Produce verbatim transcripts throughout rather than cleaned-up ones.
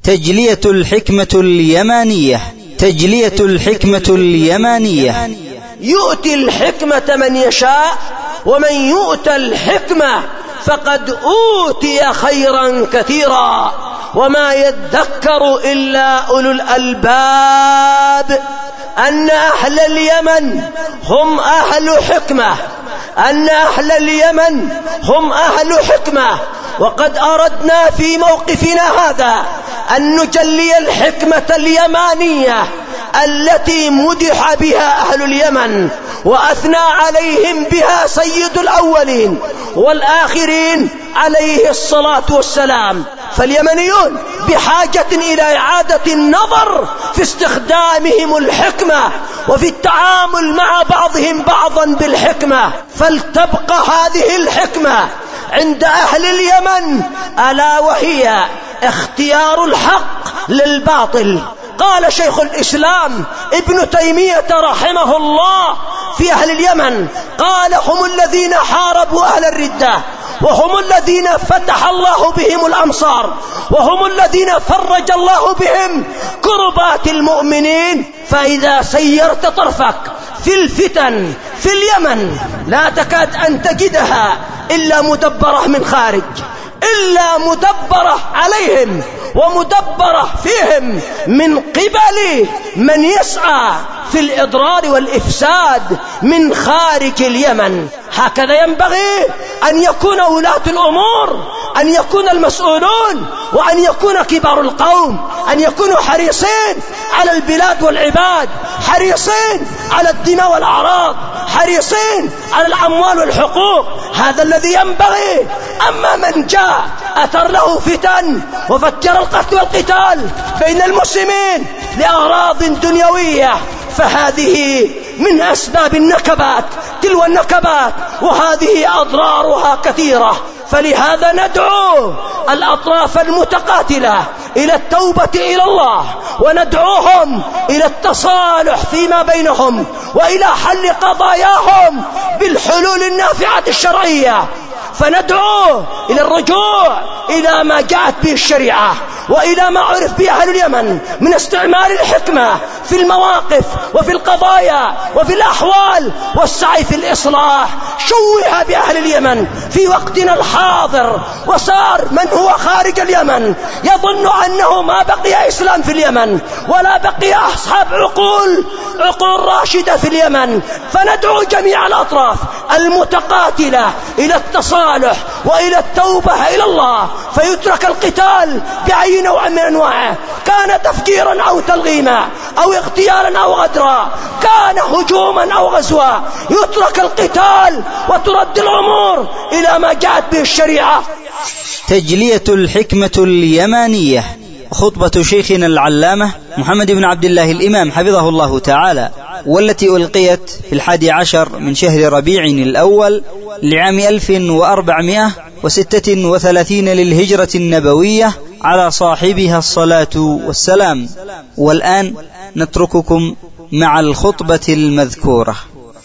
تجلية الحكمة اليمانية. تجلية الحكمة اليمانية. يؤتي الحكمة من يشاء، ومن يؤت الحكمة فقد أوتي خيرا كثيرا، وما يذكر إلا أولو الألباب. أن أهل اليمن هم أهل حكمة، أن أهل اليمن هم أهل حكمة. وقد أردنا في موقفنا هذا أن نجلي الحكمة اليمانية التي مدح بها أهل اليمن وأثنى عليهم بها سيد الأولين والآخرين عليه الصلاة والسلام. فاليمنيون بحاجة إلى إعادة النظر في استخدامهم الحكمة وفي التعامل مع بعضهم بعضا بالحكمة، فلتبقى هذه الحكمة عند أهل اليمن، ألا وهي اختيار الحق للباطل. قال شيخ الإسلام ابن تيمية رحمه الله في أهل اليمن، قال: هم الذين حاربوا أهل الردة، وهم الذين فتح الله بهم الأمصار، وهم الذين فرج الله بهم كربات المؤمنين. فإذا سيرت طرفك في الفتن في اليمن لا تكاد أن تجدها إلا مدبرة من خارج، إلا مدبرة عليهم ومدبرة فيهم من قبل من يسعى في الإضرار والإفساد من خارج اليمن. هكذا ينبغي أن يكون ولاة الأمور، أن يكون المسؤولون، وأن يكون كبار القوم، أن يكونوا حريصين على البلاد والعباد، حريصين على الدماء والأعراض، حريصين على الأموال والحقوق. هذا الذي ينبغي. أما من جاء أثر له فتن وفجر القتل والقتال بين المسلمين لأغراض دنيوية، فهذه من أسباب النكبات تلو النكبات، وهذه أضرارها كثيرة. فلهذا ندعو الأطراف المتقاتلة إلى التوبة إلى الله، وندعوهم إلى التصالح فيما بينهم، وإلى حل قضاياهم بالحلول النافعة الشرعية. فندعو إلى الرجوع إلى ما جاءت به الشريعة، وإلى ما عرف به أهل اليمن من استعمال الحكمة في المواقف وفي القضايا وفي الأحوال، والسعي في الإصلاح. شوه بأهل اليمن في وقتنا الحاضر، وصار من هو خارج اليمن يظن أنه ما بقي إسلام في اليمن، ولا بقي أصحاب عقول عقول راشدة في اليمن. فندعو جميع الأطراف المتقاتلة إلى التصالح وإلى التوبة إلى الله، فيترك القتال بأي نوع من أنواعه، كان تفجيرا أو تلغيما أو اغتيالا أو غدرا، كان هجوما أو غزوا، يترك القتال وترد الأمور إلى ما جاءت به الشريعة. تجلية الحكمة اليمانية. خطبة شيخنا العلامة محمد بن عبد الله الإمام حفظه الله تعالى، والتي ألقيت في الحادي عشر من شهر ربيع الأول لعام ألف وأربعمائة وستة وثلاثين للهجرة النبوية، على صاحبها الصلاة والسلام. والآن نترككم مع الخطبة المذكورة.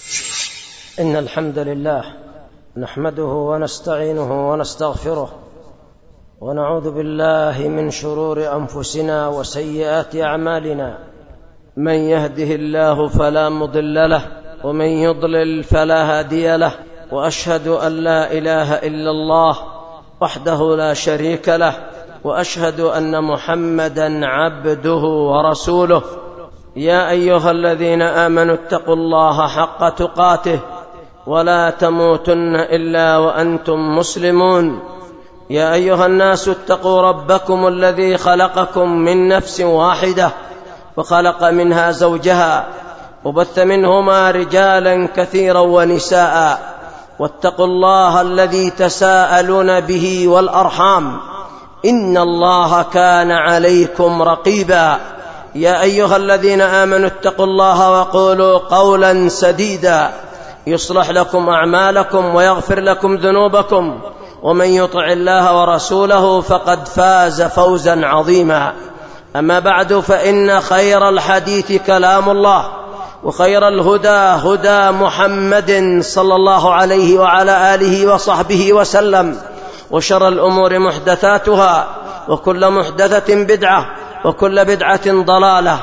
إن الحمد لله نحمده ونستعينه ونستغفره، ونعوذ بالله من شرور أنفسنا وسيئات أعمالنا. من يهده الله فلا مضل له، ومن يضلل فلا هادي له. وأشهد أن لا إله إلا الله وحده لا شريك له، وأشهد أن محمدا عبده ورسوله. يا أيها الذين آمنوا اتقوا الله حق تقاته، ولا تموتن إلا وأنتم مسلمون. يا أيها الناس اتقوا ربكم الذي خلقكم من نفس واحدة، وخلق منها زوجها، وبث منهما رجالا كثيرا ونساء. واتقوا الله الذي تساءلون به والأرحام، إن الله كان عليكم رقيبا. يا أيها الذين آمنوا اتقوا الله وقولوا قولا سديدا يصلح لكم أعمالكم ويغفر لكم ذنوبكم، ومن يطع الله ورسوله فقد فاز فوزا عظيما. أما بعد، فإن خير الحديث كلام الله، وخير الهدى هدى محمد صلى الله عليه وعلى آله وصحبه وسلم، وشر الأمور محدثاتها، وكل محدثة بدعة وكل بدعة ضلالة.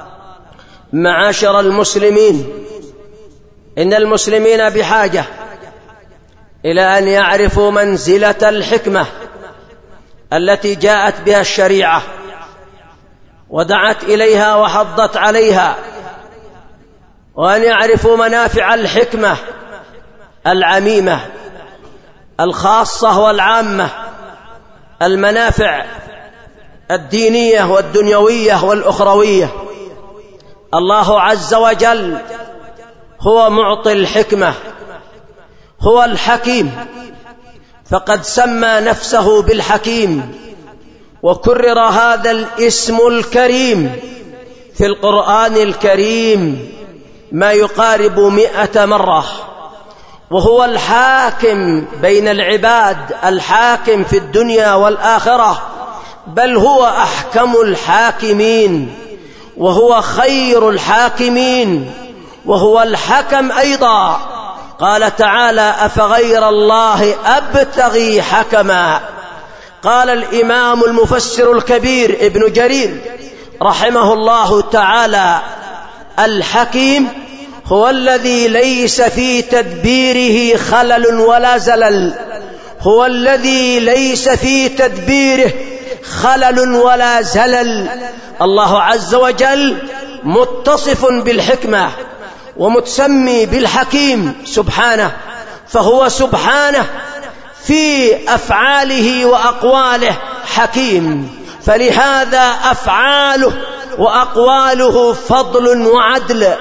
معاشر المسلمين، إن المسلمين بحاجة إلى أن يعرفوا منزلة الحكمة التي جاءت بها الشريعة ودعت إليها وحضت عليها، وأن يعرفوا منافع الحكمة العميمة الخاصة والعامة، المنافع الدينية والدنيوية والأخروية. الله عز وجل هو معطي الحكمة، هو الحكيم، فقد سمى نفسه بالحكيم، وكرر هذا الاسم الكريم في القرآن الكريم ما يقارب مئة مرة. وهو الحاكم بين العباد، الحاكم في الدنيا والآخرة، بل هو أحكم الحاكمين، وهو خير الحاكمين، وهو الحكم أيضا. قال تعالى: أفغير الله أبتغي حكما. قال الإمام المفسر الكبير ابن جرير رحمه الله تعالى: الحكيم هو الذي ليس في تدبيره خلل ولا زلل، هو الذي ليس في تدبيره خلل ولا زلل. الله عز وجل متصف بالحكمة ومتسمي بالحكيم سبحانه، فهو سبحانه في أفعاله وأقواله حكيم، فلهذا أفعاله وأقواله فضل وعدل.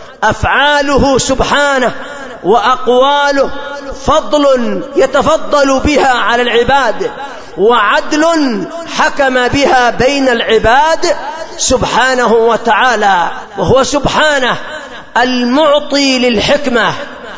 أفعاله سبحانه وأقواله فضل يتفضل بها على العباد، وعدل حكم بها بين العباد سبحانه وتعالى. وهو سبحانه المعطي للحكمة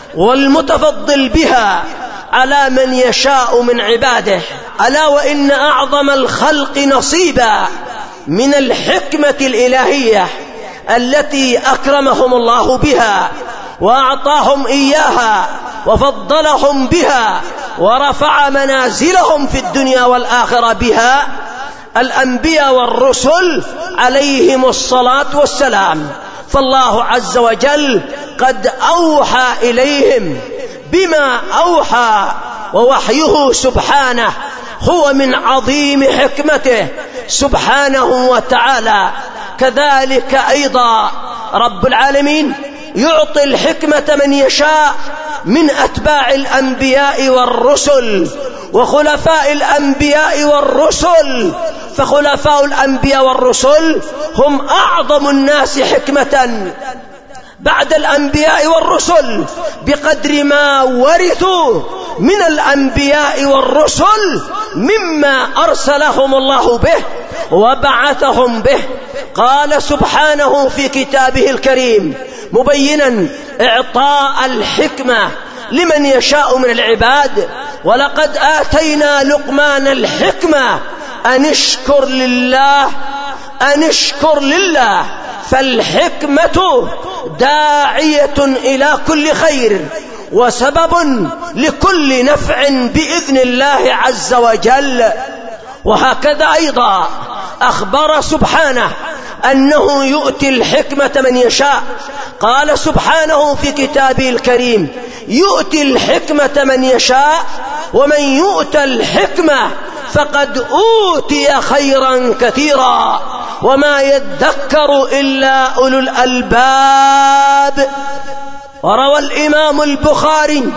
والمتفضل بها على من يشاء من عباده. ألا وإن أعظم الخلق نصيبا من الحكمة الإلهية التي أكرمهم الله بها وأعطاهم إياها وفضلهم بها ورفع منازلهم في الدنيا والآخرة بها الأنبياء والرسل عليهم الصلاة والسلام. فالله عز وجل قد أوحى إليهم بما أوحى، ووحيه سبحانه هو من عظيم حكمته سبحانه وتعالى. كذلك أيضا رب العالمين يعطي الحكمة من يشاء من أتباع الأنبياء والرسل وخلفاء الأنبياء والرسل، فخلفاء الأنبياء والرسل هم أعظم الناس حكمة بعد الأنبياء والرسل بقدر ما ورثوا من الأنبياء والرسل مما أرسلهم الله به وبعثهم به. قال سبحانه في كتابه الكريم مبينا إعطاء الحكمة لمن يشاء من العباد: ولقد آتينا لقمان الحكمة أن اشكر لله أن اشكر لله فالحكمة داعية إلى كل خير وسبب لكل نفع بإذن الله عز وجل. وهكذا أيضا أخبر سبحانه أنه يؤتي الحكمة من يشاء. قال سبحانه في كتابه الكريم: يؤتي الحكمة من يشاء ومن يؤت الحكمة فقد أوتي خيرا كثيرا وما يذكر إلا أولو الألباب. وروى الإمام البخاري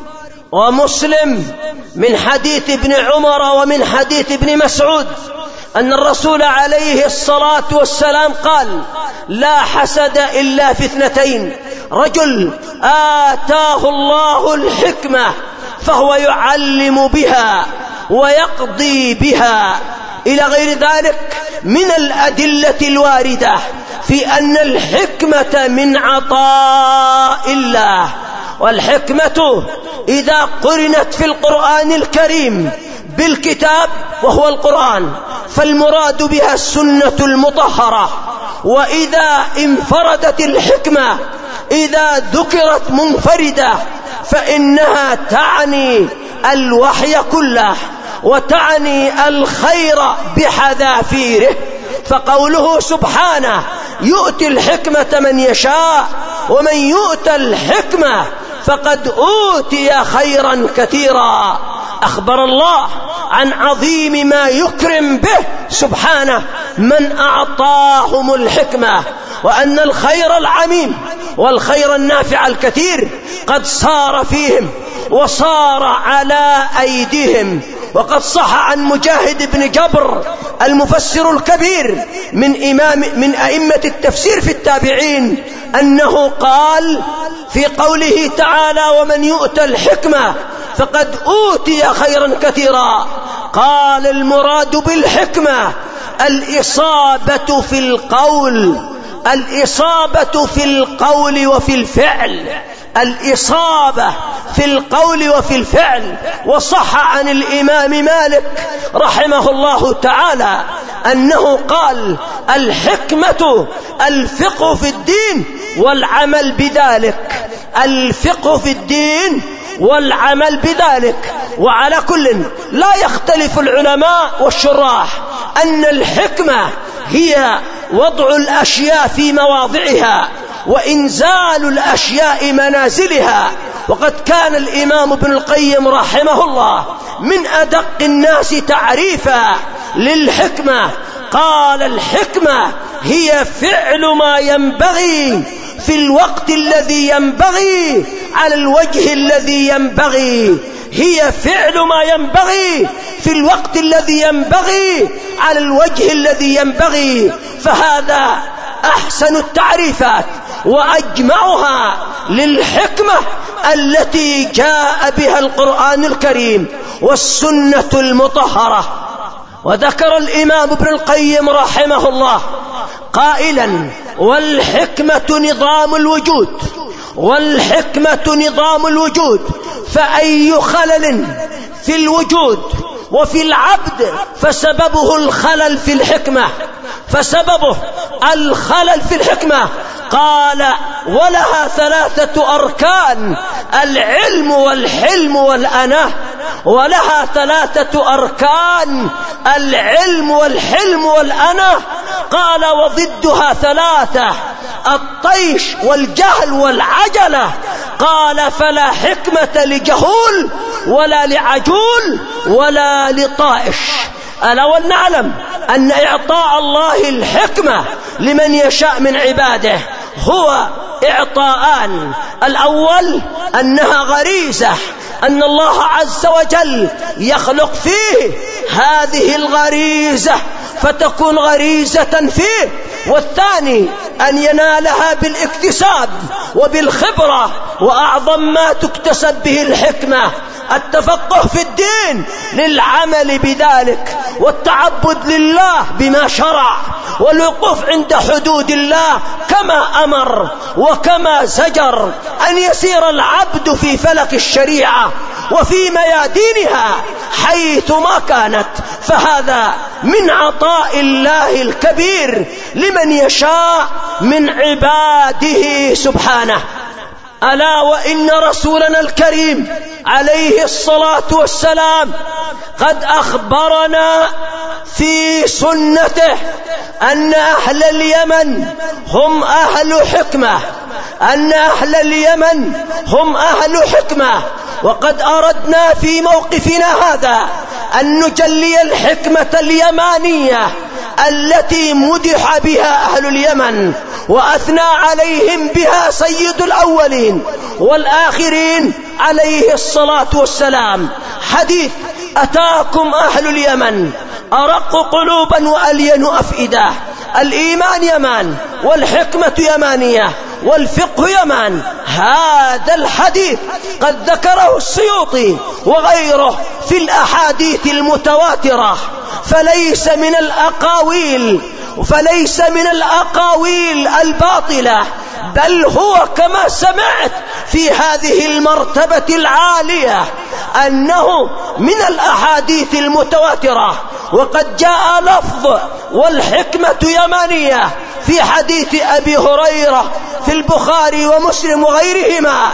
ومسلم من حديث ابن عمر ومن حديث ابن مسعود أن الرسول عليه الصلاة والسلام قال: لا حسد إلا في اثنتين: رجل آتاه الله الحكمة فهو يعلم بها ويقضي بها، إلى غير ذلك من الأدلة الواردة في أن الحكمة من عطاء الله. والحكمة إذا قرنت في القرآن الكريم بالكتاب وهو القرآن فالمراد بها السنة المطهرة، وإذا انفردت الحكمة إذا ذكرت منفردة فإنها تعني الوحي كله. وتعني الخير بحذافيره. فقوله سبحانه يؤتي الحكمة من يشاء ومن يؤت الحكمة فقد أوتي خيرا كثيرا. أخبر الله عن عظيم ما يكرم به سبحانه من أعطاهم الحكمة، وأن الخير العميم والخير النافع الكثير قد صار فيهم وصار على أيديهم. وقد صح عن مجاهد بن جبر المفسر الكبير من إمام من أئمة التفسير في التابعين أنه قال في قوله تعالى ومن يؤت الحكمة فقد أوتي خيرا كثيرا، قال المراد بالحكمة الإصابة في القول، الإصابة في القول وفي الفعل، الإصابة في القول وفي الفعل. وصح عن الإمام مالك رحمه الله تعالى أنه قال الحكمة الفقه في الدين والعمل بذلك، الفقه في الدين والعمل بذلك. وعلى كل لا يختلف العلماء والشراح أن الحكمة هي وضع الأشياء في مواضعها وإنزال الأشياء منازلها. وقد كان الإمام ابن القيم رحمه الله من أدق الناس تعريفا للحكمة، قال الحكمة هي فعل ما ينبغي في الوقت الذي ينبغي على الوجه الذي ينبغي، هي فعل ما ينبغي في الوقت الذي ينبغي على الوجه الذي ينبغي. فهذا أحسن التعريفات وأجمعها للحكمة التي جاء بها القرآن الكريم والسنة المطهرة. وذكر الإمام ابن القيم رحمه الله قائلا والحكمة نظام الوجود، والحكمة نظام الوجود، فأي خلل في الوجود وفي العبد فسببه الخلل في الحكمة، فسببه الخلل في الحكمة. قال ولها ثلاثة أركان، العلم والحلم والأناه، ولها ثلاثة أركان، العلم والحلم والأناه. قال وضدها ثلاثة، الطيش والجهل والعجلة. قال فلا حكمة لجهول ولا لعجول ولا لطائش. ألا ونعلم أن إعطاء الله الحكمة لمن يشاء من عباده هو إعطاءان، الأول أنها غريزة، أن الله عز وجل يخلق فيه هذه الغريزة فتكون غريزة فيه، والثاني أن ينالها بالاكتساب وبالخبرة. وأعظم ما تكتسب به الحكمة التفقه في الدين للعمل بذلك والتعبد لله بما شرع والوقوف عند حدود الله كما أمر وكما زجر، أن يسير العبد في فلك الشريعة وفي ميادينها حيث ما كانت. فهذا من عطاء الله الكبير لمن يشاء من عباده سبحانه. ألا وإن رسولنا الكريم عليه الصلاة والسلام قد أخبرنا في سنته أن أهل اليمن هم أهل حكمة، أن أهل اليمن هم أهل حكمة. وقد أردنا في موقفنا هذا أن نجلي الحكمة اليمانية التي مدح بها أهل اليمن وأثنى عليهم بها سيد الأولين والآخرين عليه الصلاة والسلام. حديث أتاكم أهل اليمن أرق قلوبا وألين أفئدة. الإيمان يمان والحكمة يمانية والفقه يمان. هذا الحديث قد ذكره السيوطي وغيره في الأحاديث المتواترة، فليس من الأقاويل فليس من الأقاويل الباطلة، بل هو كما سمعت في هذه المرتبة العالية أنه من الأحاديث المتواترة. وقد جاء لفظ والحكمة يمانية في حديث أبي هريرة في البخاري ومسلم وغيرهما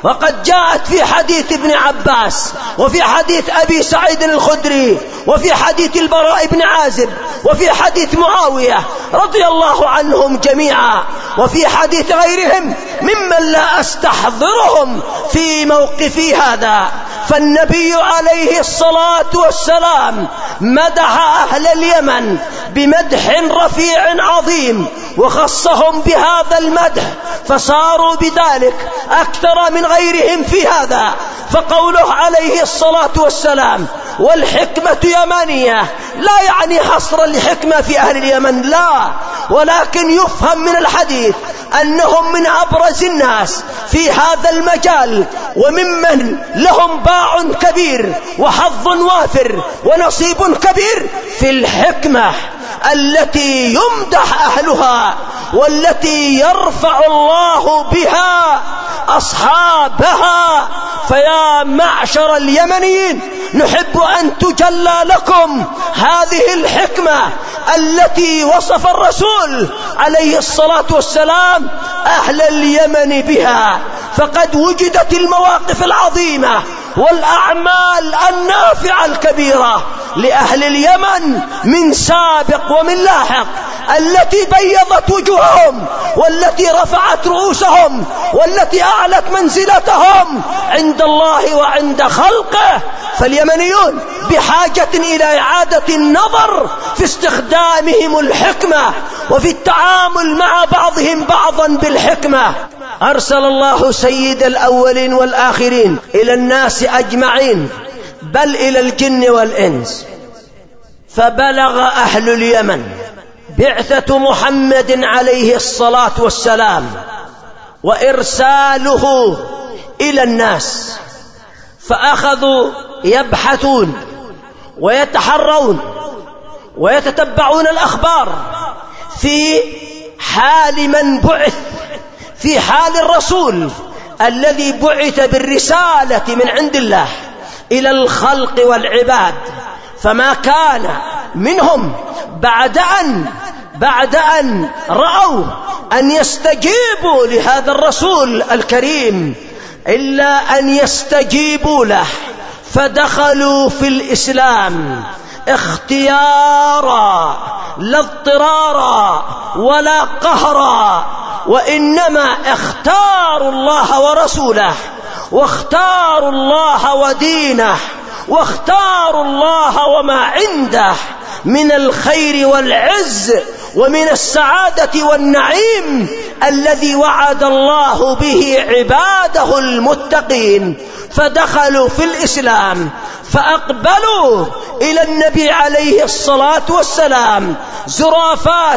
وقد جاءت في حديث ابن عباس، وفي حديث أبي سعيد الخدري، وفي حديث البراء بن عازب، وفي حديث معاوية رضي الله عنهم جميعا، وفي حديث غيرهم ممن لا أستحضرهم في موقفي هذا. فالنبي عليه الصلاة والسلام مدح أهل اليمن بمدح رفيع عظيم، وخصهم بهذا المدح، فصاروا بذلك أكثر من غيرهم في هذا. فقوله عليه الصلاة والسلام والحكمة يمانية لا يعني حصر الحكمة في أهل اليمن، لا، ولكن يفهم من الحديث أنهم من أبرز الناس في هذا المجال، وممن لهم باع كبير وحظ وافر ونصيب كبير في الحكمة التي يمدح أهلها، والتي يرفع الله بها أصحابها. فيا معشر اليمنيين، نحب أن تجلى لكم هذه الحكمة التي وصف الرسول عليه الصلاة والسلام أهل اليمن بها. فقد وجدت المواقف العظيمة والأعمال النافعة الكبيرة لأهل اليمن من سابق ومن لاحق، التي بيضت وجوههم، والتي رفعت رؤوسهم، والتي أعلت منزلتهم عند الله وعند خلقه. فاليمنيون بحاجة إلى إعادة النظر في استخدامهم الحكمة، وفي التعامل مع بعضهم بعضا بالحكمة. أرسل الله سيد الأولين والآخرين إلى الناس أجمعين، بل إلى الجن والإنس، فبلغ أهل اليمن بعثة محمد عليه الصلاة والسلام وإرساله إلى الناس، فأخذوا يبحثون ويتحرون ويتتبعون الأخبار في حال من بعث، في حال الرسول الذي بعث بالرسالة من عند الله إلى الخلق والعباد. فما كان منهم بعد أن بعد أن رأوا أن يستجيبوا لهذا الرسول الكريم إلا أن يستجيبوا له، فدخلوا في الإسلام اختيارا لا اضطرارا ولا قهرا، وإنما اختاروا الله ورسوله، واختاروا الله ودينه، واختاروا الله وما عنده من الخير والعز ومن السعادة والنعيم الذي وعد الله به عباده المتقين. فدخلوا في الإسلام، فأقبلوا إلى النبي عليه الصلاة والسلام زرافات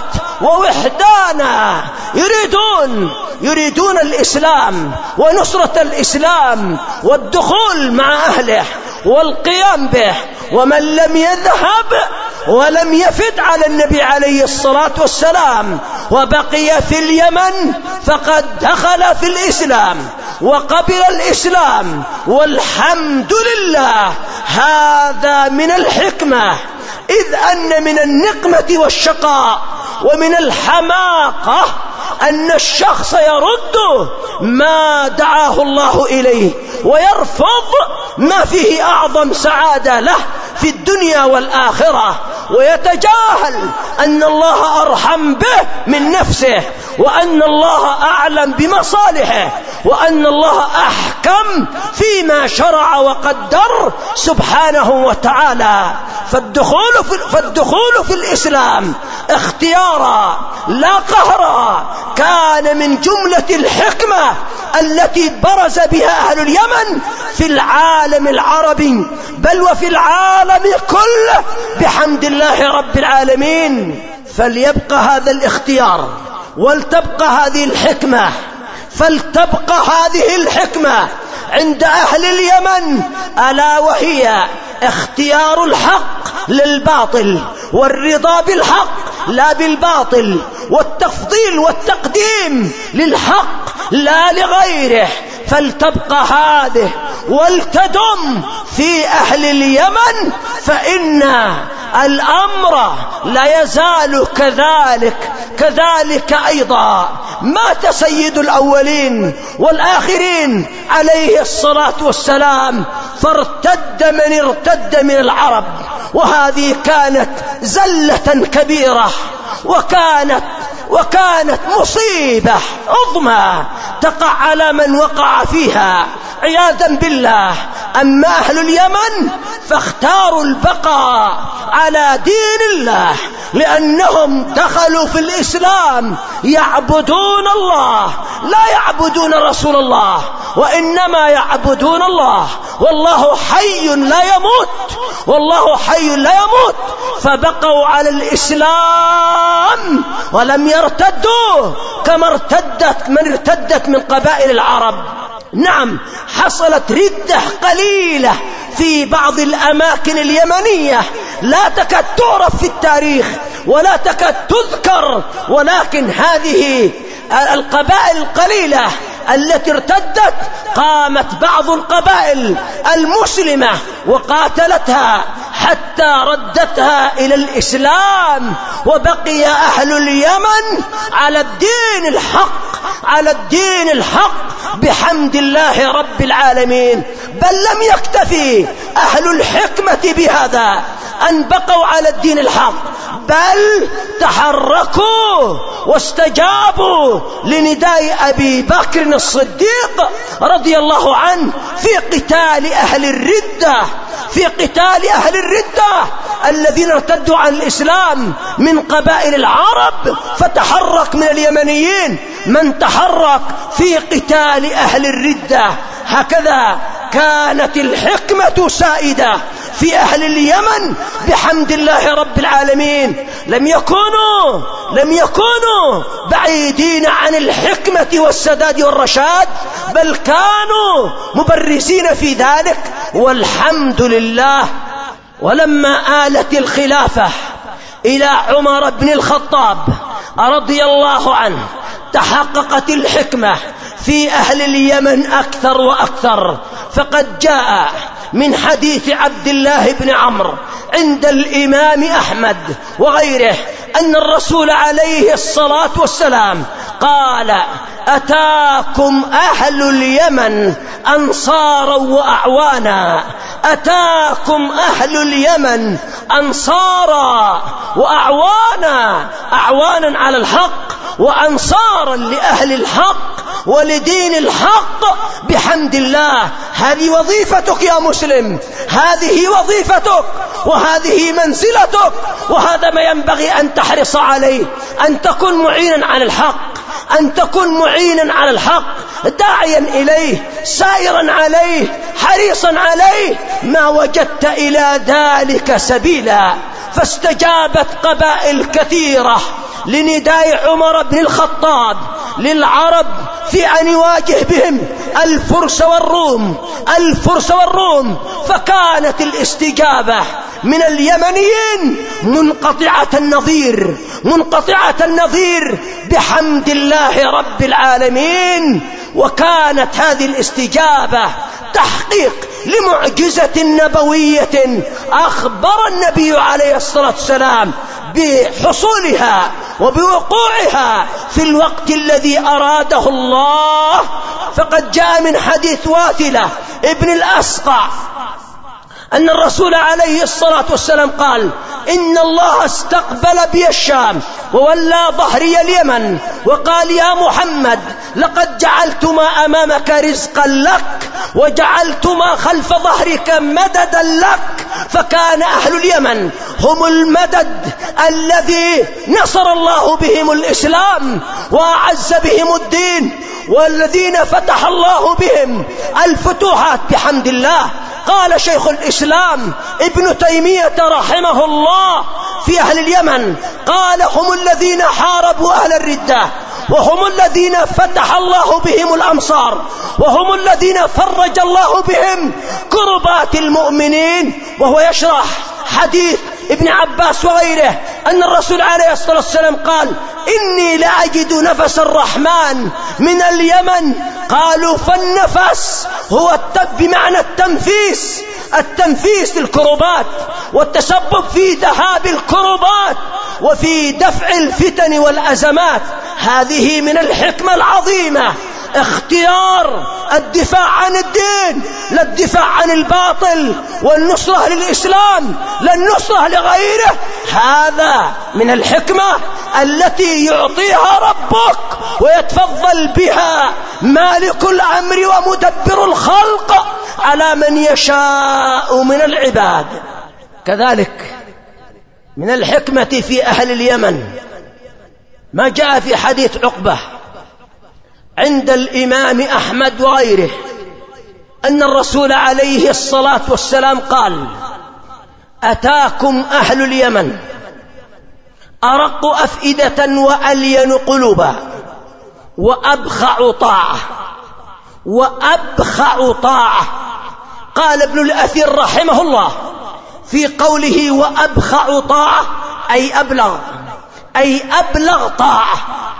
ووحدانا، يريدون يريدون الإسلام ونصرة الإسلام والدخول مع أهله والقيام به. ومن لم يذهب ولم يفد على النبي عليه الصلاة والسلام وبقي في اليمن فقد دخل في الإسلام وقبل الإسلام، والحمد لله. هذا من الحكمة، إذ أن من النقمة والشقاء ومن الحماقة أن الشخص يرد ما دعاه الله إليه ويرفض ما فيه أعظم سعادة له في الدنيا والآخرة، ويتجاهل أن الله أرحم به من نفسه، وأن الله أعلم بمصالحه، وأن الله أحكم فيما شرع وقدر سبحانه وتعالى. فالدخول في, فالدخول في الإسلام اختيارا لا قهرا كان من جملة الحكمة التي برز بها أهل اليمن في العالم العربي، بل وفي العالم كله بحمد الله رب العالمين. فليبقى هذا الاختيار، ولتبقى هذه الحكمة، فلتبقى هذه الحكمة عند أهل اليمن، ألا وهي اختيار الحق للباطل، والرضا بالحق لا بالباطل، والتفضيل والتقديم للحق لا لغيره. فلتبقى هذه ولتدم في أهل اليمن، فإن الأمر لا يزال كذلك كذلك أيضا مات سيد الأولين والآخرين عليه الصلاة والسلام، فارتد من ارتد من العرب، وهذه كانت زلة كبيرة، وكانت وكانت مصيبة عظمى تقع على من وقع فيها عياذا بالله. أما أهل اليمن فاختاروا البقاء على دين الله، لأنهم دخلوا في الإسلام يعبدون الله، لا يعبدون رسول الله، وإنما يعبدون الله، والله حي لا يموت، والله حي لا يموت. فبقوا على الإسلام ولم يرتدوا كما ارتدت من ارتدت من قبائل العرب. نعم، حصلت ردة قليلة في بعض الأماكن اليمنية لا تكاد تعرف في التاريخ ولا تكاد تذكر، ولكن هذه القبائل القليلة التي ارتدت قامت بعض القبائل المسلمة وقاتلتها حتى ردتها إلى الإسلام، وبقي أهل اليمن على الدين الحق، على الدين الحق بحمد الله رب العالمين. بل لم يكتفي أهل الحكمة بهذا أن بقوا على الدين الحق، بل تحركوا واستجابوا لنداء أبي بكر الصديق رضي الله عنه في قتال أهل الردة، في قتال أهل الردة الذين ارتدوا عن الإسلام من قبائل العرب. فتحرك من اليمنيين من تحرك في قتال أهل الردة. هكذا كانت الحكمة سائدة في أهل اليمن بحمد الله رب العالمين. لم يكونوا لم يكونوا بعيدين عن الحكمة والسداد والرشاد، بل كانوا مبرزين في ذلك، والحمد لله. ولما آلت الخلافة إلى عمر بن الخطاب رضي الله عنه تحققت الحكمة في أهل اليمن أكثر وأكثر. فقد جاء من حديث عبد الله بن عمرو عند الإمام أحمد وغيره أن الرسول عليه الصلاة والسلام قال: أتاكم أهل اليمن أنصارا وأعوانا، أتاكم أهل اليمن أنصارا وأعوانا، أعوانا على الحق وأنصارا لأهل الحق ولدين الحق بحمد الله. هذه وظيفتك يا مسلم، هذه وظيفتك وهذه منزلتك، وهذا ما ينبغي أن تحرص عليه، أن تكون معينا على الحق، أن تكون معينا على الحق، داعيا إليه، سائرا عليه، حريصا عليه، ما وجدت إلى ذلك سبيلا. فاستجابت قبائل كثيرة لنداء عمر بن الخطاب للعرب في أن يواجه بهم الفرس والروم الفرس والروم فكانت الاستجابة من اليمنيين منقطعة النظير منقطعة النظير بحمد الله رب العالمين. وكانت هذه الاستجابة تحقيق لمعجزة نبوية أخبر النبي عليه الصلاة والسلام بحصولها وبوقوعها في الوقت الذي أراده الله. فقد جاء من حديث واثلة ابن الأسقع أن الرسول عليه الصلاة والسلام قال: إن الله استقبل بي الشام وولى ظهري اليمن وقال: يا محمد، لقد جعلت ما أمامك رزقا لك وجعلت ما خلف ظهرك مددا لك. فكان أهل اليمن هم المدد الذي نصر الله بهم الإسلام وأعز بهم الدين، والذين فتح الله بهم الفتوحات بحمد الله. قال شيخ الإسلام ابن تيمية رحمه الله في أهل اليمن، قال: هم الذين حاربوا أهل الردة، وهم الذين فتح الله بهم الأمصار، وهم الذين فرج الله بهم كربات المؤمنين. وهو يشرح حديث ابن عباس وغيره أن الرسول عليه الصلاة والسلام قال: إني لأجد نفس الرحمن من اليمن. قالوا: فالنفس هو التب بمعنى التنفيس، التنفيس للكربات والتسبب في ذهاب الكربات. وفي دفع الفتن والأزمات. هذه من الحكمة العظيمة، اختيار الدفاع عن الدين لا الدفاع عن الباطل، والنصرة للإسلام لا النصرة لغيره. هذا من الحكمة التي يعطيها ربك ويتفضل بها مالك الأمر ومدبر الخلق على من يشاء من العباد. كذلك من الحكمة في أهل اليمن ما جاء في حديث عقبة عند الإمام أحمد وغيره أن الرسول عليه الصلاة والسلام قال: أتاكم أهل اليمن أرق أفئدة وألين قلوبا وأبخع طاعة وأبخع طاعة. قال ابن الأثير رحمه الله في قوله وأبخع طاعة أي أبلغ أي أبلغ طاعة،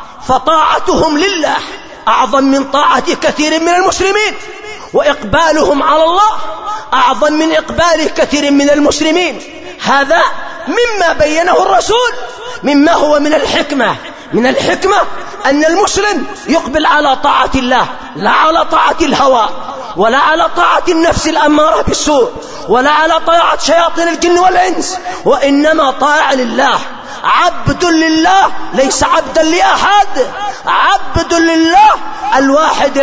فطاعتهم لله أعظم من طاعة كثير من المسلمين، وإقبالهم على الله أعظم من إقبال كثير من المسلمين. هذا مما بينه الرسول مما هو من الحكمة. من الحكمة أن المسلم يقبل على طاعة الله لا على طاعة الهوى، ولا على طاعة النفس الأمارة بالسوء، ولا على طاعة شياطين الجن والإنس، وإنما طاعة لله، عبد لله ليس عبدا لأحد، عبد لله الواحد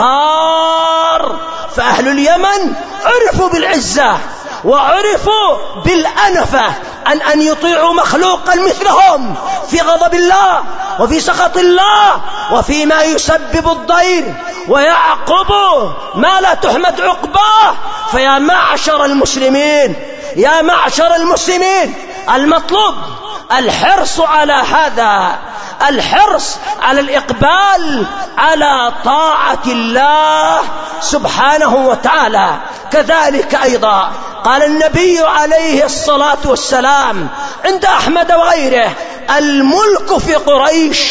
القهار. فأهل اليمن عرفوا بالعزة وعرفوا بالأنفة عن أن يطيعوا مخلوقا مثلهم في غضب الله وفي سخط الله وفيما يسبب الضير ويعقب ما لا تحمد عقباه. فيا معشر المسلمين يا معشر المسلمين المطلوب الحرص على هذا، الحرص على الإقبال على طاعة الله سبحانه وتعالى. كذلك أيضا قال النبي عليه الصلاة والسلام عند أحمد وغيره: الملك في قريش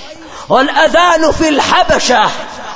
والأذان في الحبشة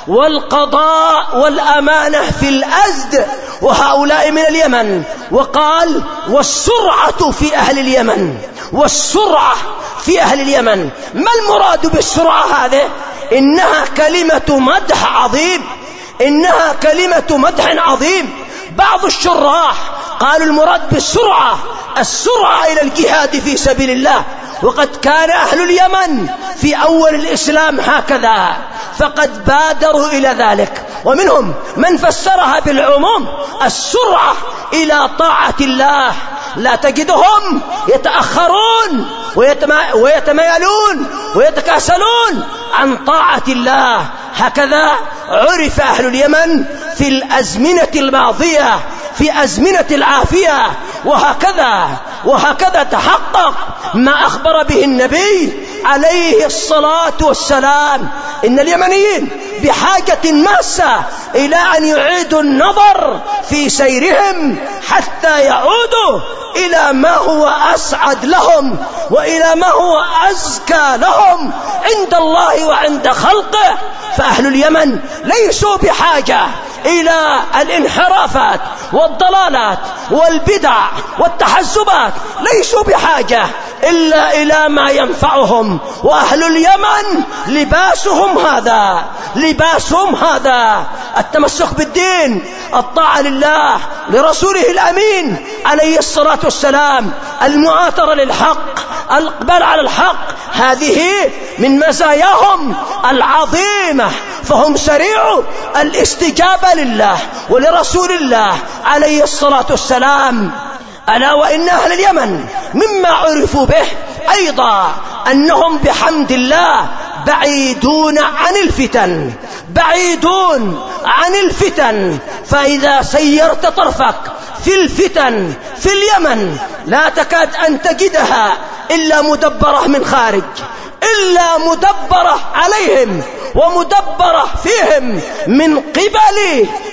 والقضاء والأمانة في الأزد، وهؤلاء من اليمن. وقال: والسرعة في أهل اليمن، والسرعة في أهل اليمن. ما المراد بالسرعة هذه؟ إنها كلمة مدح عظيم، إنها كلمة مدح عظيم. بعض الشراح قالوا المراد بالسرعة السرعة إلى الجهاد في سبيل الله، وقد كان أهل اليمن في أول الإسلام هكذا، فقد بادروا إلى ذلك. ومنهم من فسرها بالعموم السرعة إلى طاعة الله، لا تجدهم يتأخرون ويتميلون ويتكاسلون عن طاعة الله. هكذا عرف أهل اليمن في الأزمنة الماضية في أزمنة العافية، وهكذا وهكذا تحقق ما أخبر به النبي عليه الصلاة والسلام. إن اليمنيين بحاجة ماسة إلى أن يعيدوا النظر في سيرهم حتى يعودوا إلى ما هو أسعد لهم وإلى ما هو أزكى لهم عند الله وعند خلقه. فأهل اليمن ليسوا بحاجة إلى الانحرافات والضلالات والبدع والتحزبات، ليسوا بحاجة إلا إلى ما ينفعهم. وأهل اليمن لباسهم هذا لباسهم هذا التمسك بالدين، الطاعة لله لرسوله الأمين عليه الصلاة والسلام، المؤاترة للحق، الإقبال على الحق. هذه من مزاياهم العظيمة، فهم سريعوا الاستجابة لله ولرسول الله عليه الصلاة والسلام. ألا وإن أهل اليمن مما عرفوا به أيضا أنهم بحمد الله بعيدون عن الفتن بعيدون عن الفتن. فإذا سيرت طرفك في الفتن في اليمن لا تكاد أن تجدها إلا مدبرة من خارج، إلا مدبرة عليهم ومدبرة فيهم من قبل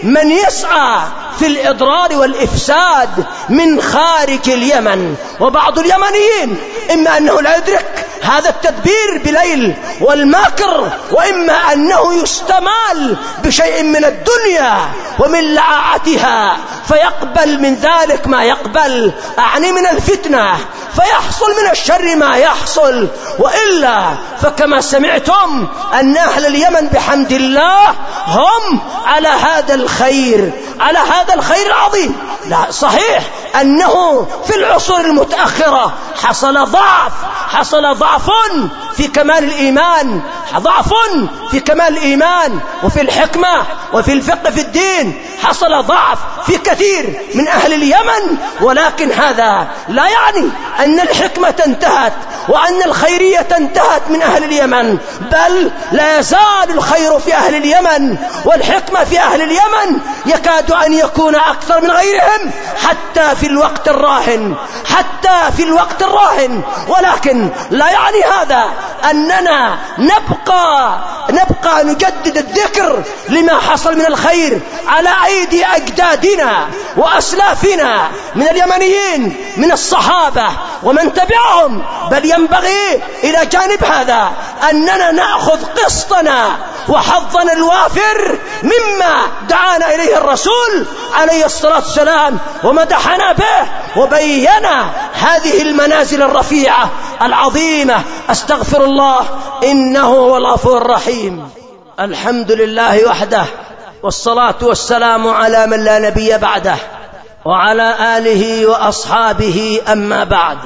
من يسعى في الإضرار والإفساد من خارج اليمن. وبعض اليمنيين إما أنه لا يدرك هذا التدبير بليل والماكر، وإما أنه يستمال بشيء من الدنيا ومن لعاعتها فيقبل من ذلك ما يقبل، أعني من الفتنة، فيحصل من الشر ما يحصل. وإلا فكما سمعتم أن أهل اليمن بحمد الله هم على هذا الخير، على هذا الخير العظيم. لا صحيح أنه في العصور المتأخرة حصل ضعف، حصل ضعف في كمال الإيمان، ضعف في كمال الإيمان وفي الحكمة وفي الفقه في الدين، حصل ضعف في كثير من أهل اليمن، ولكن هذا لا يعني أن الحكمة انتهت وأن الخيرية انتهت من أهل اليمن، بل لا يزال الخير في أهل اليمن والحكمة في أهل اليمن يكاد أن يكون أكثر من غيرهم حتى في الوقت الراهن، حتى في الوقت الراهن. ولكن لا يعني هذا أننا نبقى نبقى نجدد الذكر لما حصل من الخير على أيدي أجدادنا وأسلافنا من اليمنيين من الصحابة ومن تبعهم، بل ينبغي إلى جانب هذا أننا نأخذ قسطنا وحظنا الوافر مما دعانا إليه الرسول عليه الصلاة والسلام ومدحنا به وبين هذه المنازل الرفيعة العظيمة. أستغفر الله إنه هو الغفور الرحيم. الحمد لله وحده، والصلاة والسلام على من لا نبي بعده، وعلى آله وأصحابه. أما بعد،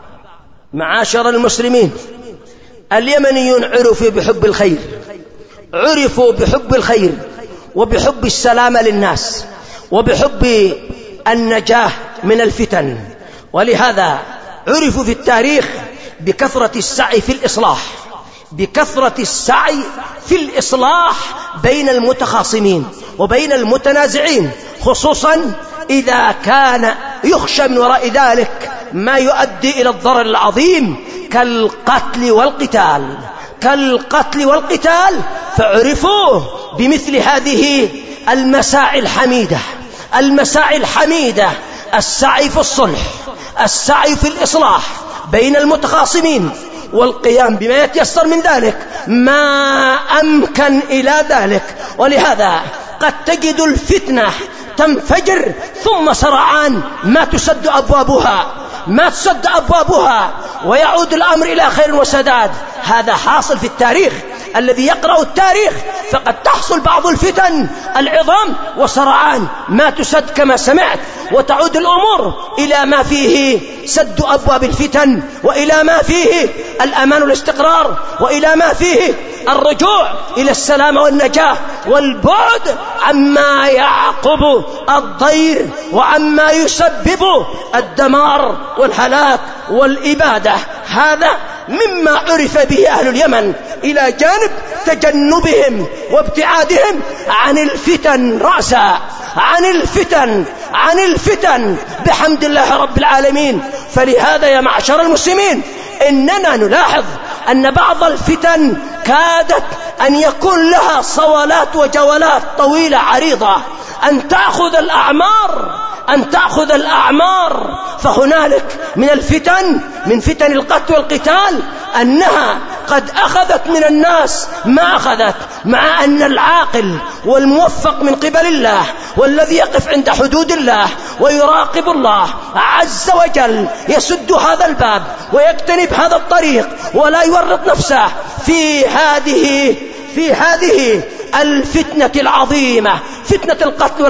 معاشر المسلمين، اليمنيون عرفوا بحب الخير، عرفوا بحب الخير وبحب السلامة للناس وبحب النجاة من الفتن، ولهذا عرفوا في التاريخ بكثرة السعي في الإصلاح، بكثرة السعي في الإصلاح بين المتخاصمين وبين المتنازعين، خصوصا إذا كان يخشى من وراء ذلك ما يؤدي إلى الضرر العظيم كالقتل والقتال، كالقتل والقتال. فعرفوه بمثل هذه المساعي الحميدة، المساعي الحميدة، السعي في الصلح، السعي في الإصلاح بين المتخاصمين، والقيام بما يتيسر من ذلك ما أمكن إلى ذلك. ولهذا قد تجد الفتنة تنفجر ثم سرعان ما تسد أبوابها، ما تسد أبوابها ويعود الأمر إلى خير وسداد. هذا حاصل في التاريخ، الذي يقرأ التاريخ فقد تحصل بعض الفتن العظام وسرعان ما تسد كما سمعت، وتعود الأمور إلى ما فيه سد أبواب الفتن، وإلى ما فيه الأمان والاستقرار، وإلى ما فيه الرجوع إلى السلامة والنجاة والبعد عما يعقب الضير وعما يسبب الدمار والهلاك والإبادة. هذا مما عرف به أهل اليمن، إلى جانب تجنبهم وابتعادهم عن الفتن رأسا، عن الفتن عن الفتن بحمد الله رب العالمين. فلهذا يا معشر المسلمين إننا نلاحظ أن بعض الفتن كادت أن يكون لها صولات وجولات طويلة عريضة، أن تأخذ الأعمار، أن تأخذ الأعمار. فهنالك من الفتن، من فتن القتل والقتال، أنها قد أخذت من الناس ما أخذت، مع أن العاقل والموفق من قبل الله والذي يقف عند حدود الله ويراقب الله عز وجل يسد هذا الباب ويجتنب هذا الطريق ولا يورط نفسه في هذه في هذه الفتنة العظيمة، فتنة القتل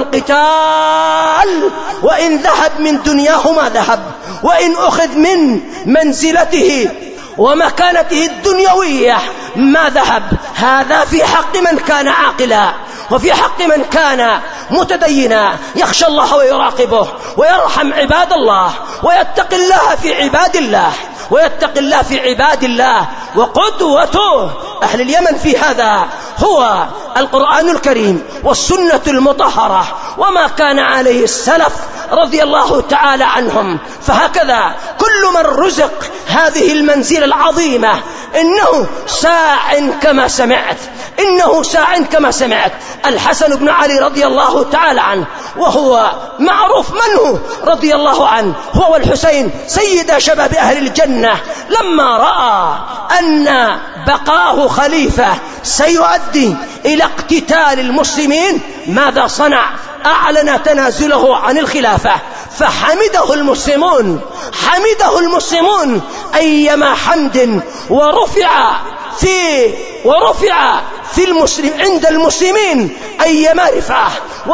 والقتال. وإن ذهب من دنياه ما ذهب، وإن أخذ من منزلته ومكانته الدنيوية ما ذهب. هذا في حق من كان عاقلا، وفي حق من كان متدينا يخشى الله ويراقبه ويرحم عباد الله ويتقي الله في عباد الله ويتقي الله في عباد الله. وقدوته أهل اليمن في هذا هو القرآن الكريم والسنة المطهرة وما كان عليه السلف رضي الله تعالى عنهم. فهكذا كل من رزق هذه المنزلة العظيمة إنه ساع كما سمعت إنه ساع كما سمعت. الحسن بن علي رضي الله تعالى عنه وهو معروف من هو رضي الله عنه، هو والحسين سيد شباب أهل الجنة، لما رأى أن بقاه خليفة سيؤدي إلى اقتتال المسلمين ماذا صنع؟ أعلن تنازله عن الخلافة. فحمده المسلمون حمده المسلمون أيما حمد، ورفع في ورفع في المسلم عند المسلمين أيما رفعه،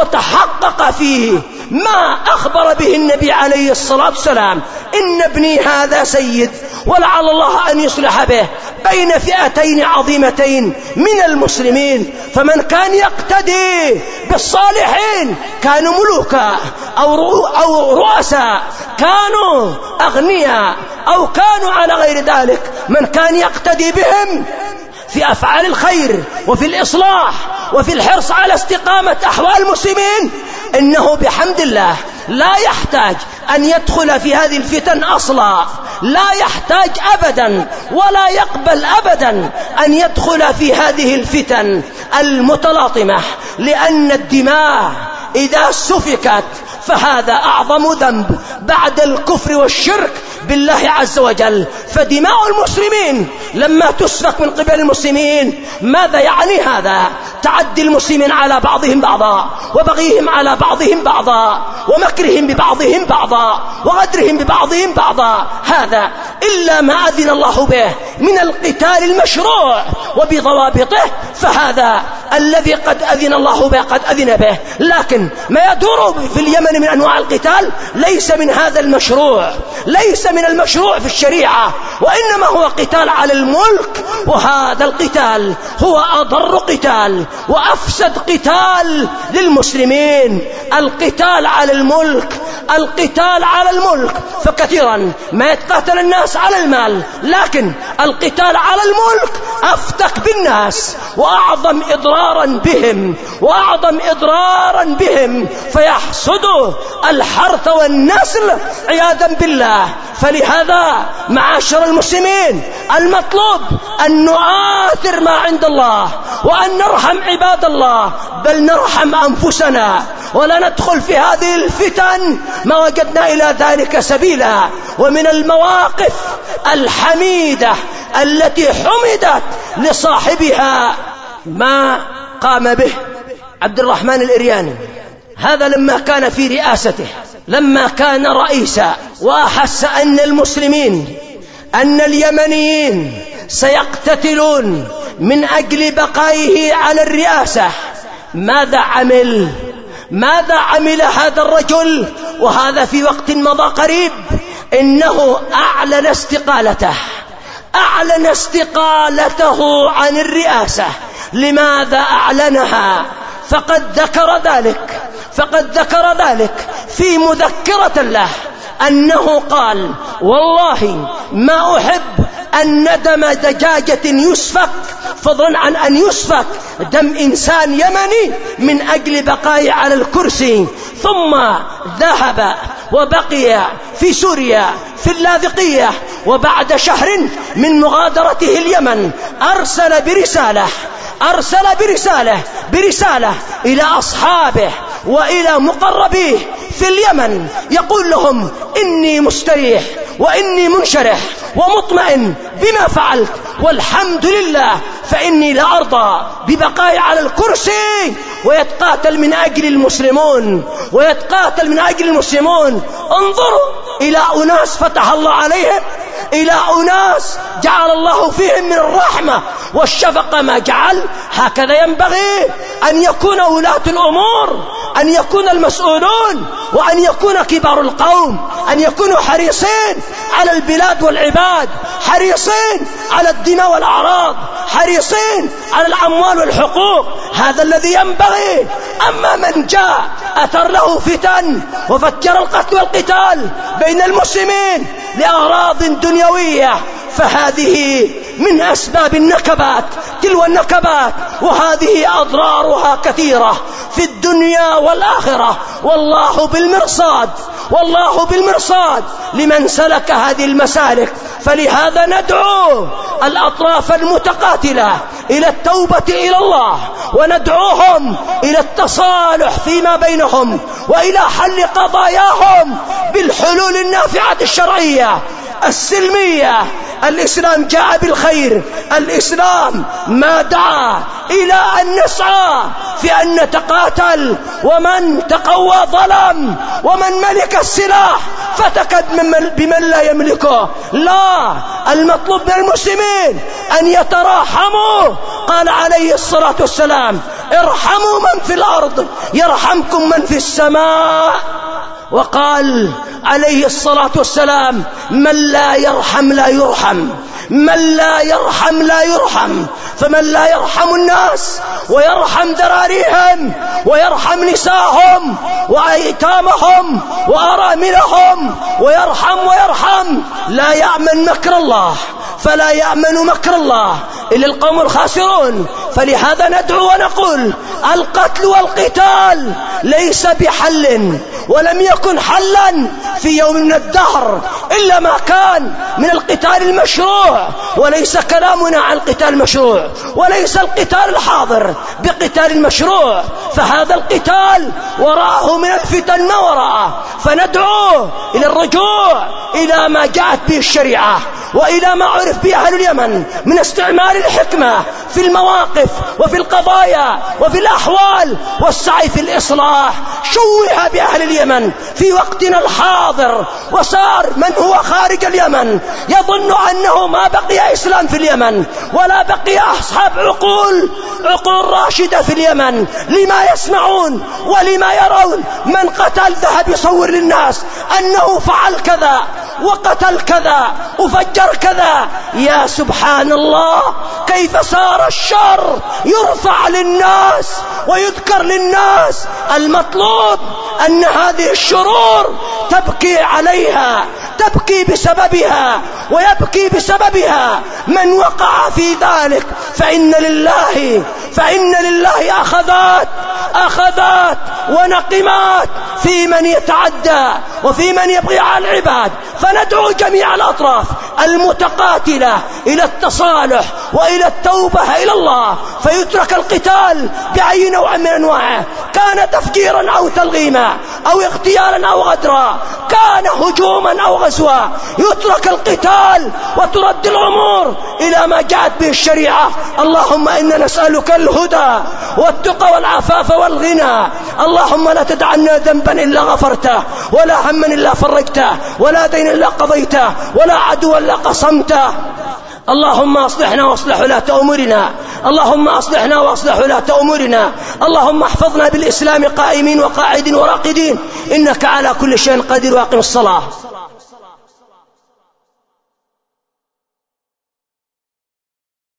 وتحقق فيه ما أخبر به النبي عليه الصلاة والسلام: إن ابني هذا سيد ولعل الله أن يصلح به بين فئتين عظيمتين من المسلمين. فمن كان يقتدي بالصالحين كانوا ملوكا أو أو رؤساء، كانوا أغنياء أو كانوا على غير ذلك، من كان يقتدي بهم في أفعال الخير وفي الإصلاح وفي الحرص على استقامة أحوال المسلمين إنه بحمد الله لا يحتاج أن يدخل في هذه الفتن أصلا، لا يحتاج أبدا ولا يقبل أبدا أن يدخل في هذه الفتن المتلاطمة، لأن الدماء إذا سفكت فهذا أعظم ذنب بعد الكفر والشرك بالله عز وجل. فدماء المسلمين لما تسفك من قبل المسلمين ماذا يعني هذا؟ تعدي المسلمين على بعضهم بعضا، وبغيهم على بعضهم بعضا، ومكرهم ببعضهم بعضا، وغدرهم ببعضهم بعضا. هذا إلا ما أذن الله به من القتال المشروع وبضوابطه، فهذا الذي قد أذن الله به قد أذن به. لكن ما يدور في اليمن من أنواع القتال ليس من هذا المشروع، ليس من المشروع في الشريعة، وإنما هو قتال على الملك. وهذا القتال هو أضر قتال وأفسد قتال للمسلمين، القتال على الملك، القتال على الملك. فكثيرا ما يتقاتل الناس على المال، لكن القتال على الملك أفتك بالناس وأعظم إضرارا بهم وأعظم إضرارا بهم، فيحصدوا الحرث والنسل عياذا بالله. فلهذا معاشر المسلمين المطلوب أن نؤثر ما عند الله، وأن نرحم عباد الله، بل نرحم أنفسنا، ولا ندخل في هذه الفتن ما وجدنا إلى ذلك سبيلا. ومن المواقف الحميدة التي حمدت لصاحبها ما قام به عبد الرحمن الإرياني، هذا لما كان في رئاسته، لما كان رئيسا، وأحس أن المسلمين أن اليمنيين سيقتتلون من أجل بقائه على الرئاسة، ماذا عمل؟ ماذا عمل هذا الرجل وهذا في وقت مضى قريب؟ إنه أعلن استقالته أعلن استقالته عن الرئاسة. لماذا أعلنها؟ فقد ذكر ذلك فقد ذكر ذلك في مذكرة له، أنه قال: والله ما أحب أن دم دجاجة يسفك، فضلا عن أن يسفك دم إنسان يمني من أجل بقائه على الكرسي. ثم ذهب وبقي في سوريا في اللاذقية، وبعد شهر من مغادرته اليمن أرسل برسالة أرسل برسالة برسالة إلى أصحابه وإلى مقربيه في اليمن، يقول لهم: إني مستريح وإني منشرح ومطمئن بما فعلت، والحمد لله، فإني لا أرضى ببقائي على الكرسي. ويتقاتل من أجل المسلمون ويتقاتل من أجل المسلمون. انظروا إلى أناس فتح الله عليهم، إلى أناس جعل الله فيهم من الرحمة والشفقة ما جعل. هكذا ينبغي أن يكون ولاة الأمور، أن يكون المسؤولون، وأن يكون كبار القوم، أن يكونوا حريصين على البلاد والعباد، حريصين على الدماء والأعراض، حريصين على الأموال والحقوق. هذا الذي ينبغي. أما من جاء أثر له فتن وفكر القتل والقتال بين المسلمين لأغراض دنيوية، فهذه من أسباب النكبات تلو النكبات، وهذه أضرارها كثيرة. في الدنيا والآخرة، والله بالمرصاد، والله بالمرصاد لمن سلك هذه المسالك. فلهذا ندعو الأطراف المتقاتلة إلى التوبة إلى الله، وندعوهم إلى التصالح فيما بينهم، وإلى حل قضاياهم بالحلول النافعة الشرعية السلمية. الإسلام جاء بالخير، الإسلام ما دعا إلى أن نسعى في أن نتقاتل، ومن تقوى ظلم، ومن ملك السلاح فتكد بمن لا يملكه. لا، المطلوب من المسلمين أن يتراحموا. قال عليه الصلاة والسلام: ارحموا من في الأرض يرحمكم من في السماء. وقال عليه الصلاة والسلام: من لا يرحم لا يرحم، من لا يرحم لا يرحم. فمن لا يرحم الناس ويرحم ذراريهم ويرحم نساءهم وأيتامهم وأراملهم ويرحم ويرحم لا يأمن مكر الله، فلا يأمن مكر الله إلا القوم الخاسرون. فلهذا ندعو ونقول: القتل والقتال ليس بحل، ولم يكن حلا في يوم من الدهر إلا ما كان من القتال المشروع. وليس كلامنا عن القتال المشروع، وليس القتال الحاضر بقتال المشروع، فهذا القتال وراءه من الفتن ما وراءه. فندعو إلى الرجوع إلى ما جاءت به الشريعة، وإلى ما عرف به أهل اليمن من استعمال الحكمة في المواقف وفي القضايا وفي الأحوال والسعي في الإصلاح. شوه بأهل اليمن في وقتنا الحاضر، وصار من هو خارج اليمن يظن أنه ما بقي إسلام في اليمن، ولا بقي أصحاب عقول عقول راشدة في اليمن لما يسمعون ولما يرون. من قتل ذهب يصور للناس أنه فعل كذا وقتل كذا وفجر كذا. يا سبحان الله، كيف صار الشر يرفع للناس ويذكر للناس. المطلوب أن هذه الشرور تبكي عليها، تبكي بسببها، ويبكي بسببها من وقع في ذلك. فإن لله فإن لله أخذات أخذات ونقمات في من يتعدى وفي من يبغي على العباد. فندعو جميع الأطراف المتقاتلة إلى التصالح وإلى التوبة إلى الله، فيترك القتال بأي نوع من أنواعه، كان تفجيرا أو تلغيما أو اغتيالا أو غدرا، كان هجوما أو غزوا. يترك القتال وترد الأمور إلى ما جاءت به الشريعة. اللهم إنا نسألك الهدى والتقى والعفاف والغنى. اللهم لا تدع لنا ذنبا إلا غفرته، ولا هما إلا فرجته، ولا دين إلا قضيته، ولا عدوا إلا قصمته. اللهم أصلحنا واصلح ولاة أمورنا، اللهم أصلحنا واصلح ولاة أمورنا. اللهم احفظنا بالإسلام قائمين وقاعدين وراقدين، إنك على كل شيء قدير. واقم الصلاة.